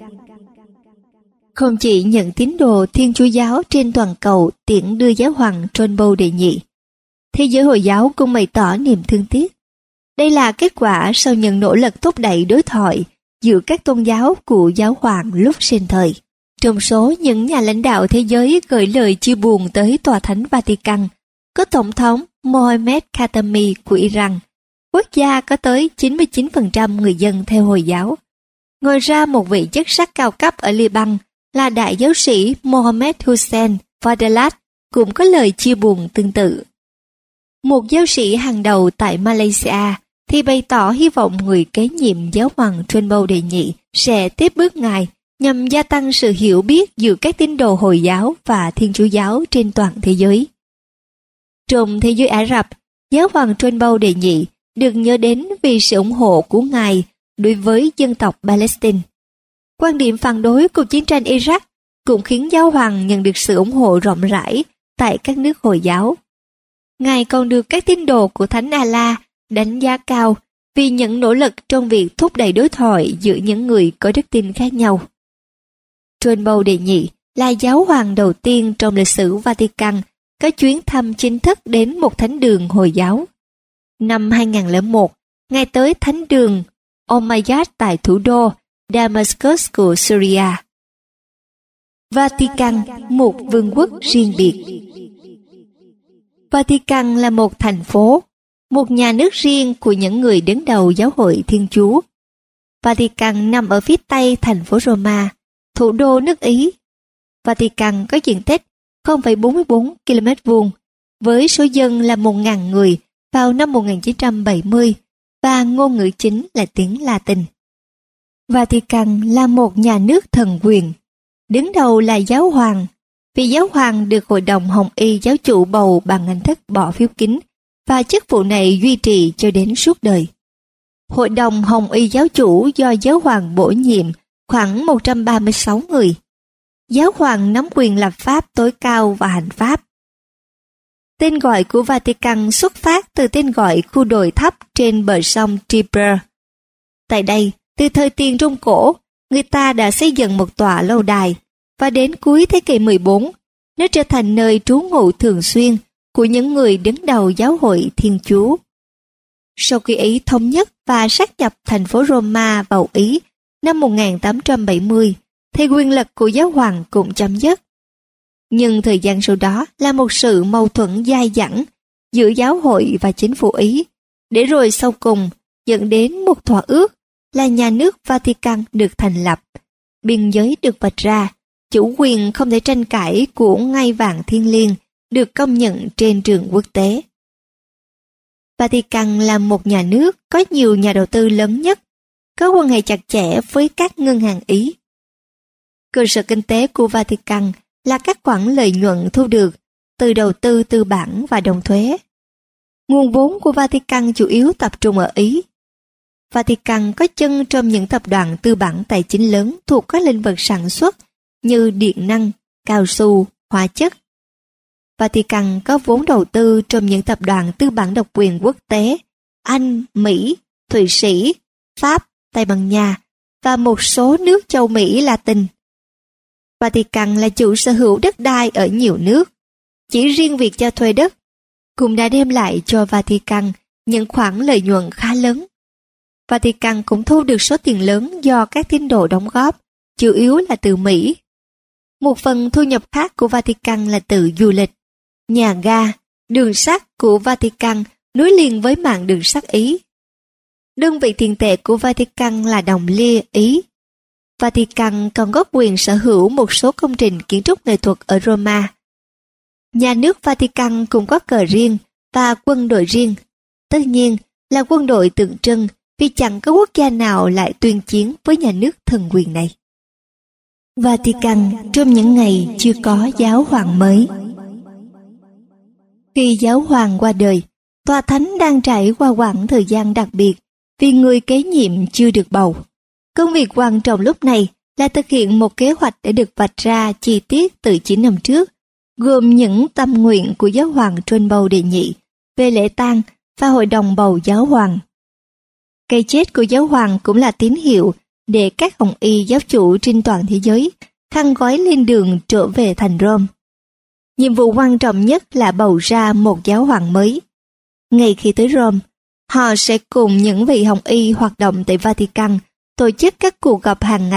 Không chỉ những tín đồ Thiên Chúa giáo trên toàn cầu tiễn đưa Giáo hoàng John Paul đệ nhị, thế giới Hồi giáo cũng bày tỏ niềm thương tiếc. Đây là kết quả sau những nỗ lực thúc đẩy đối thoại giữa các tôn giáo của Giáo hoàng lúc sinh thời. Trong số những nhà lãnh đạo thế giới gửi lời chia buồn tới Tòa Thánh Vatican, có Tổng thống Mohammed Khatami của Iran, quốc gia có tới 99% người dân theo Hồi giáo. Ngoài ra, một vị chức sắc cao cấp ở Liban là đại giáo sĩ Mohammed Hussein Fadalat cũng có lời chia buồn tương tự. Một giáo sĩ hàng đầu tại Malaysia thì bày tỏ hy vọng người kế nhiệm giáo hoàng John Paul đệ nhị sẽ tiếp bước ngài nhằm gia tăng sự hiểu biết giữa các tín đồ Hồi giáo và Thiên Chúa giáo trên toàn thế giới. Trong thế giới Ả Rập, giáo hoàng John Paul đệ nhị được nhớ đến vì sự ủng hộ của ngài đối với dân tộc Palestine. Quan điểm phản đối cuộc chiến tranh Iraq cũng khiến giáo hoàng nhận được sự ủng hộ rộng rãi tại các nước Hồi giáo. Ngài còn được các tín đồ của Thánh Allah đánh giá cao vì những nỗ lực trong việc thúc đẩy đối thoại giữa những người có đức tin khác nhau. John Paul đệ nhị là giáo hoàng đầu tiên trong lịch sử Vatican có chuyến thăm chính thức đến một thánh đường Hồi giáo. Năm 2001, ngài tới thánh đường Umayyad tại thủ đô Damascus của Syria. Vatican, một vương quốc riêng biệt. Vatican là một thành phố, một nhà nước riêng của những người đứng đầu giáo hội Thiên Chúa. Vatican nằm ở phía tây thành phố Roma, thủ đô nước Ý. Vatican có diện tích 0,44 km2, với số dân là 1.000 người vào năm 1970 và ngôn ngữ chính là tiếng Latin. Vatican là một nhà nước thần quyền, đứng đầu là giáo hoàng. Vị giáo hoàng được Hội đồng Hồng Y giáo chủ bầu bằng hình thức bỏ phiếu kín và chức vụ này duy trì cho đến suốt đời. Hội đồng Hồng Y giáo chủ do giáo hoàng bổ nhiệm khoảng 136 người. Giáo hoàng nắm quyền lập pháp tối cao và hành pháp. Tên gọi của Vatican xuất phát từ tên gọi khu đồi thấp trên bờ sông Tiber. Tại đây, từ thời tiền Trung Cổ, người ta đã xây dựng một tòa lâu đài, và đến cuối thế kỷ 14, nó trở thành nơi trú ngụ thường xuyên của những người đứng đầu giáo hội Thiên Chúa. Sau khi Ý thống nhất và sát nhập thành phố Roma vào Ý năm 1870, thì quyền lực của giáo hoàng cũng chấm dứt. Nhưng thời gian sau đó là một sự mâu thuẫn dai dẳng giữa giáo hội và chính phủ Ý, để rồi sau cùng dẫn đến một thỏa ước là nhà nước Vatican được thành lập, biên giới được vạch ra, chủ quyền không thể tranh cãi của ngai vàng thiêng liêng được công nhận trên trường quốc tế. Vatican là một nhà nước có nhiều nhà đầu tư lớn nhất, có quan hệ chặt chẽ với các ngân hàng Ý. Cơ sở kinh tế của Vatican là các khoản lợi nhuận thu được từ đầu tư tư bản và đồng thuế. Nguồn vốn của Vatican chủ yếu tập trung ở Ý. Vatican có chân trong những tập đoàn tư bản tài chính lớn thuộc các lĩnh vực sản xuất như điện năng, cao su, hóa chất. Vatican có vốn đầu tư trong những tập đoàn tư bản độc quyền quốc tế Anh, Mỹ, Thụy Sĩ, Pháp, Tây Ban Nha và một số nước châu Mỹ Latin. Vatican là chủ sở hữu đất đai ở nhiều nước. Chỉ riêng việc cho thuê đất cũng đã đem lại cho Vatican những khoản lợi nhuận khá lớn. Vatican cũng thu được số tiền lớn do các tín đồ đóng góp, chủ yếu là từ Mỹ. Một phần thu nhập khác của Vatican là từ du lịch. Nhà ga, đường sắt của Vatican nối liền với mạng đường sắt Ý. Đơn vị tiền tệ của Vatican là đồng lia Ý. Vatican còn có quyền sở hữu một số công trình kiến trúc nghệ thuật ở Roma. Nhà nước Vatican cũng có cờ riêng và quân đội riêng. Tất nhiên là quân đội tượng trưng vì chẳng có quốc gia nào lại tuyên chiến với nhà nước thần quyền này. Vatican trong những ngày chưa có giáo hoàng mới. Khi giáo hoàng qua đời, tòa thánh đang trải qua quãng thời gian đặc biệt vì người kế nhiệm chưa được bầu. Công việc quan trọng lúc này là thực hiện một kế hoạch đã được vạch ra chi tiết từ 9 năm trước, gồm những tâm nguyện của giáo hoàng John Paul đệ nhị về lễ tang và hội đồng bầu giáo hoàng. Cái chết của giáo hoàng cũng là tín hiệu để các hồng y giáo chủ trên toàn thế giới khăn gói lên đường trở về thành Rome. Nhiệm vụ quan trọng nhất là bầu ra một giáo hoàng mới. Ngay khi tới Rome, họ sẽ cùng những vị hồng y hoạt động tại Vatican tổ chức các cuộc gặp hàng ngày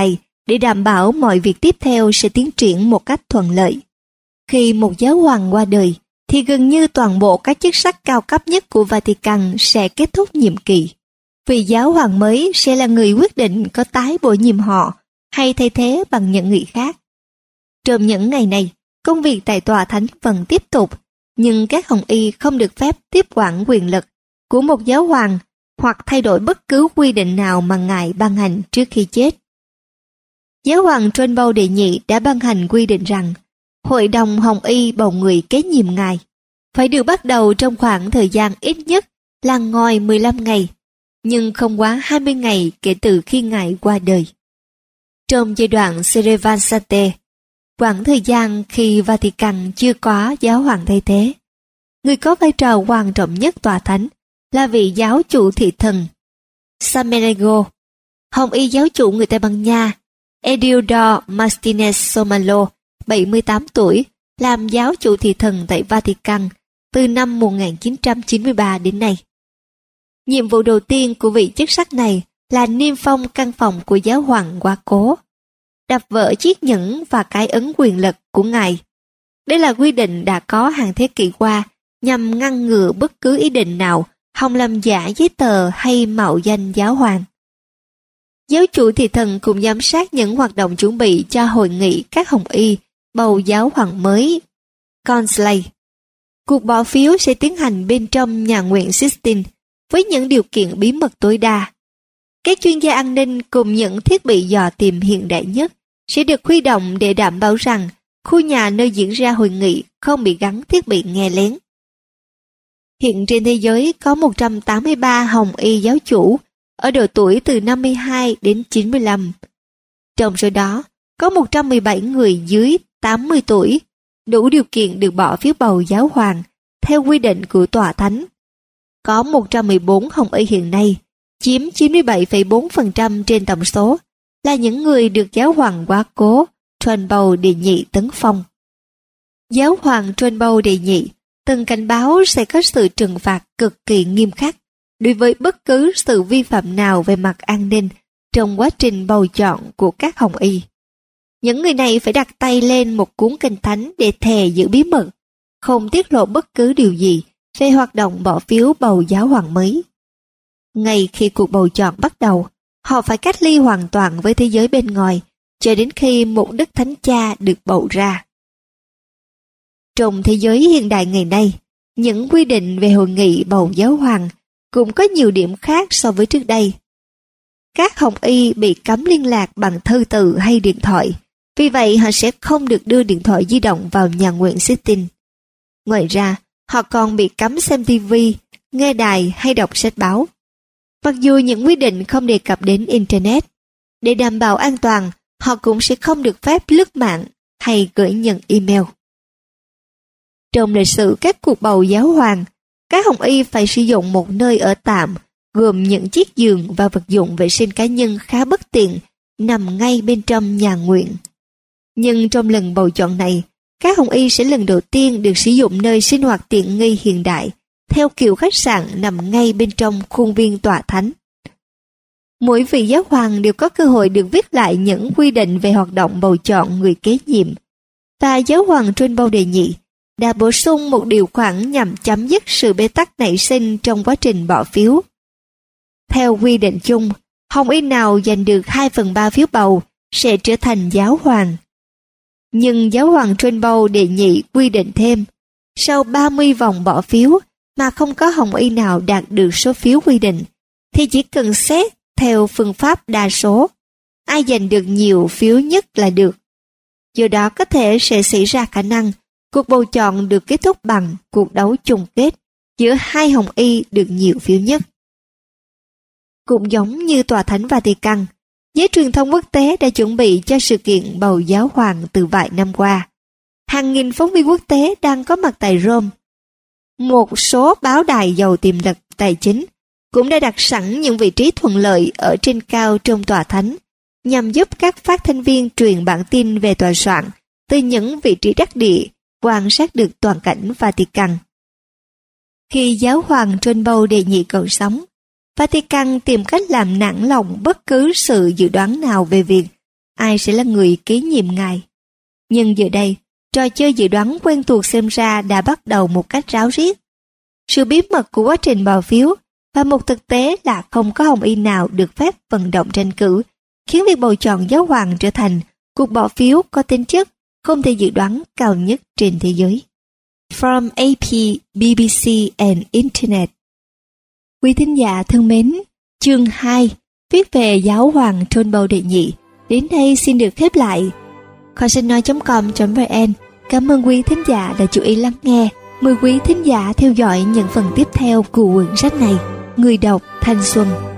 để đảm bảo mọi việc tiếp theo sẽ tiến triển một cách thuận lợi. Khi một giáo hoàng qua đời, thì gần như toàn bộ các chức sắc cao cấp nhất của Vatican sẽ kết thúc nhiệm kỳ. Vị giáo hoàng mới sẽ là người quyết định có tái bổ nhiệm họ hay thay thế bằng những người khác. Trong những ngày này, công việc tại tòa thánh vẫn tiếp tục, nhưng các hồng y không được phép tiếp quản quyền lực của một giáo hoàng hoặc thay đổi bất cứ quy định nào mà ngài ban hành trước khi chết. Giáo hoàng John Paul đệ nhị đã ban hành quy định rằng Hội đồng Hồng Y bầu người kế nhiệm ngài phải được bắt đầu trong khoảng thời gian ít nhất là ngồi 15 ngày, nhưng không quá 20 ngày kể từ khi ngài qua đời. Trong giai đoạn Servansate, khoảng thời gian khi Vatican chưa có giáo hoàng thay thế, người có vai trò quan trọng nhất tòa thánh là vị giáo chủ thị thần Samaniego. Hồng Y giáo chủ người Tây Ban Nha Eduardo Martínez Somalo, 78 tuổi, làm giáo chủ thị thần tại Vatican từ năm 1993 đến nay. Nhiệm vụ đầu tiên của vị chức sắc này là niêm phong căn phòng của giáo hoàng quá cố, đập vỡ chiếc nhẫn và cái ấn quyền lực của ngài. Đây là quy định đã có hàng thế kỷ qua nhằm ngăn ngừa bất cứ ý định nào hòng làm giả giấy tờ hay mạo danh giáo hoàng. Giáo chủ thị thần cùng giám sát những hoạt động chuẩn bị cho hội nghị các hồng y bầu giáo hoàng mới, Conclave. Cuộc bỏ phiếu sẽ tiến hành bên trong nhà nguyện Sistine với những điều kiện bí mật tối đa. Các chuyên gia an ninh cùng những thiết bị dò tìm hiện đại nhất sẽ được huy động để đảm bảo rằng khu nhà nơi diễn ra hội nghị không bị gắn thiết bị nghe lén. Hiện trên thế giới có 183 hồng y giáo chủ ở độ tuổi từ 52 đến 95. Trong số đó, có 117 người dưới 80 tuổi, đủ điều kiện được bỏ phiếu bầu giáo hoàng theo quy định của tòa thánh. Có 114 hồng y hiện nay, chiếm 97,4% trên tổng số, là những người được giáo hoàng quá cố John Paul đệ nhị tấn phong. Giáo hoàng John Paul đệ nhị từng cảnh báo sẽ có sự trừng phạt cực kỳ nghiêm khắc đối với bất cứ sự vi phạm nào về mặt an ninh trong quá trình bầu chọn của các hồng y. Những người này phải đặt tay lên một cuốn kinh thánh để thề giữ bí mật, không tiết lộ bất cứ điều gì về hoạt động bỏ phiếu bầu giáo hoàng mới. Ngay khi cuộc bầu chọn bắt đầu, họ phải cách ly hoàn toàn với thế giới bên ngoài cho đến khi một đức thánh cha được bầu ra. Trong thế giới hiện đại ngày nay, những quy định về hội nghị bầu giáo hoàng cũng có nhiều điểm khác so với trước đây. Các hồng y bị cấm liên lạc bằng thư từ hay điện thoại, vì vậy họ sẽ không được đưa điện thoại di động vào nhà nguyện Sistine. Ngoài ra, họ còn bị cấm xem TV, nghe đài hay đọc sách báo. Mặc dù những quy định không đề cập đến Internet, để đảm bảo an toàn, họ cũng sẽ không được phép lướt mạng hay gửi nhận email. Trong lịch sử các cuộc bầu giáo hoàng, các hồng y phải sử dụng một nơi ở tạm, gồm những chiếc giường và vật dụng vệ sinh cá nhân khá bất tiện, nằm ngay bên trong nhà nguyện. Nhưng trong lần bầu chọn này, các hồng y sẽ lần đầu tiên được sử dụng nơi sinh hoạt tiện nghi hiện đại, theo kiểu khách sạn nằm ngay bên trong khuôn viên tòa thánh. Mỗi vị giáo hoàng đều có cơ hội được viết lại những quy định về hoạt động bầu chọn người kế nhiệm, và giáo hoàng John Paul đệ nhị đã bổ sung một điều khoản nhằm chấm dứt sự bế tắc nảy sinh trong quá trình bỏ phiếu. Theo quy định chung, hồng y nào giành được 2/3 phiếu bầu sẽ trở thành giáo hoàng. Nhưng giáo hoàng John Paul đệ nhị quy định thêm, sau 30 vòng bỏ phiếu mà không có hồng y nào đạt được số phiếu quy định, thì chỉ cần xét theo phương pháp đa số, ai giành được nhiều phiếu nhất là được. Do đó có thể sẽ xảy ra khả năng cuộc bầu chọn được kết thúc bằng cuộc đấu chung kết giữa hai hồng y được nhiều phiếu nhất. Cũng giống như tòa thánh Vatican, giới truyền thông quốc tế đã chuẩn bị cho sự kiện bầu giáo hoàng từ vài năm qua. Hàng nghìn phóng viên quốc tế đang có mặt tại Rome. Một số báo đài giàu tiềm lực tài chính cũng đã đặt sẵn những vị trí thuận lợi ở trên cao trong tòa thánh, nhằm giúp các phát thanh viên truyền bản tin về tòa soạn từ những vị trí đắc địa, quan sát được toàn cảnh Vatican. Khi giáo hoàng John Paul đệ nhị còn sống, Vatican tìm cách làm nản lòng bất cứ sự dự đoán nào về việc ai sẽ là người kế nhiệm ngài. Nhưng giờ đây, trò chơi dự đoán quen thuộc xem ra đã bắt đầu một cách ráo riết. Sự bí mật của quá trình bỏ phiếu và một thực tế là không có hồng y nào được phép vận động tranh cử, khiến việc bầu chọn giáo hoàng trở thành cuộc bỏ phiếu có tính chất không thể dự đoán cao nhất trên thế giới. From AP, BBC and Internet. Quý thính giả thân mến, chương 2 viết về giáo hoàng John Paul đệ nhị đến đây xin được khép lại. Kho sách nói.com.vn cảm ơn quý thính giả đã chú ý lắng nghe. Mời quý thính giả theo dõi những phần tiếp theo của quyển sách này. Người đọc Thanh Xuân.